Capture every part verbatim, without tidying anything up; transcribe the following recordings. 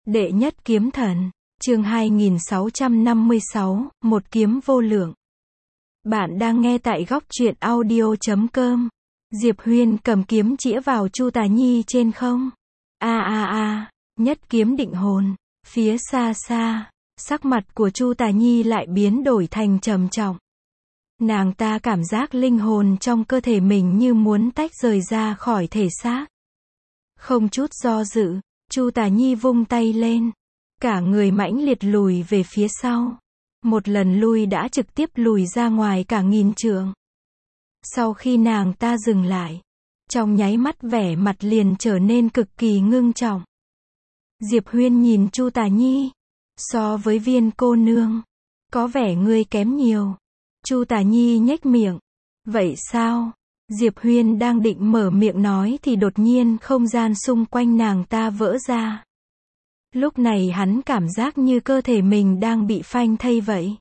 Đệ nhất kiếm thần, chương hai nghìn sáu trăm năm mươi sáu, một kiếm vô lượng. Bạn đang nghe tại góc truyện audio chấm com. Diệp Huyên cầm kiếm chĩa vào Chu Tà Nhi trên không. A a a, nhất kiếm định hồn. Phía xa xa, sắc mặt của Chu Tà Nhi lại biến đổi thành trầm trọng. Nàng ta cảm giác linh hồn trong cơ thể mình như muốn tách rời ra khỏi thể xác. Không chút do dự, Chu Tà Nhi vung tay lên, cả người mãnh liệt lùi về phía sau. Một lần lui đã trực tiếp lùi ra ngoài cả nghìn trượng. Sau khi nàng ta dừng lại, trong nháy mắt vẻ mặt liền trở nên cực kỳ ngưng trọng. Diệp Huyên nhìn Chu Tà Nhi, so với Viên cô nương, có vẻ ngươi kém nhiều. Chu Tà Nhi nhếch miệng, vậy sao? Diệp Huyên đang định mở miệng nói thì đột nhiên không gian xung quanh nàng ta vỡ ra. Lúc này hắn cảm giác như cơ thể mình đang bị phanh thây vậy.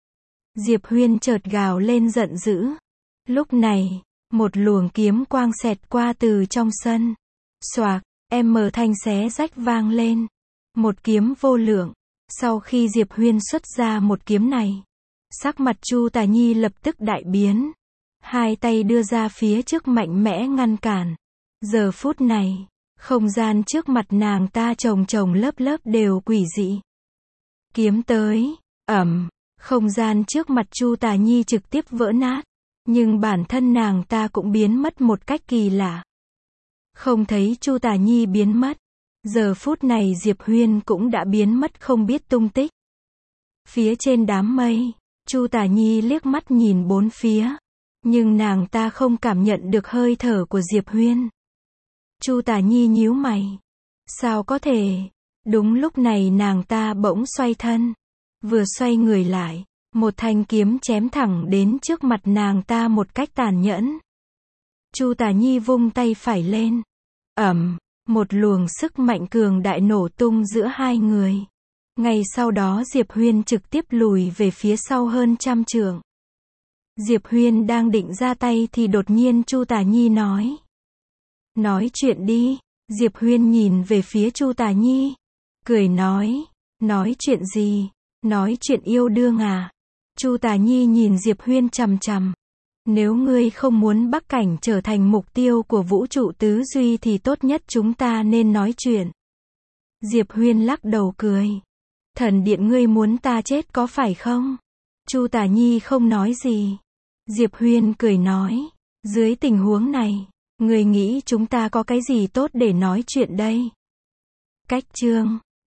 Diệp Huyên chợt gào lên giận dữ. Lúc này, một luồng kiếm quang xẹt qua từ trong sân. Xoạc, em mở thanh xé rách vang lên. Một kiếm vô lượng. Sau khi Diệp Huyên xuất ra một kiếm này, sắc mặt Chu Tà Nhi lập tức đại biến. Hai tay đưa ra phía trước mạnh mẽ ngăn cản. Giờ phút này, không gian trước mặt nàng ta chồng chồng lớp lớp đều quỷ dị. Kiếm tới, ầm, không gian trước mặt Chu Tà Nhi trực tiếp vỡ nát, nhưng bản thân nàng ta cũng biến mất một cách kỳ lạ. Không thấy Chu Tà Nhi biến mất, giờ phút này Diệp Huyên cũng đã biến mất không biết tung tích. Phía trên đám mây, Chu Tà Nhi liếc mắt nhìn bốn phía, nhưng nàng ta không cảm nhận được hơi thở của Diệp Huyên. Chu Tà Nhi nhíu mày. Sao có thể? Đúng lúc này nàng ta bỗng xoay thân. Vừa xoay người lại, một thanh kiếm chém thẳng đến trước mặt nàng ta một cách tàn nhẫn. Chu Tà Nhi vung tay phải lên. Ầm, một luồng sức mạnh cường đại nổ tung giữa hai người. Ngay sau đó Diệp Huyên trực tiếp lùi về phía sau hơn trăm trượng. Diệp Huyên đang định ra tay thì đột nhiên Chu Tà Nhi nói. Nói chuyện đi. Diệp Huyên nhìn về phía Chu Tà Nhi, cười nói, nói chuyện gì? Nói chuyện yêu đương à? Chu Tà Nhi nhìn Diệp Huyên chằm chằm. Nếu ngươi không muốn Bắc Cảnh trở thành mục tiêu của vũ trụ tứ duy thì tốt nhất chúng ta nên nói chuyện. Diệp Huyên lắc đầu cười. Thần điện ngươi muốn ta chết có phải không? Chu Tà Nhi không nói gì. Diệp Huyên cười nói, dưới tình huống này, ngươi nghĩ chúng ta có cái gì tốt để nói chuyện đây? Cách chương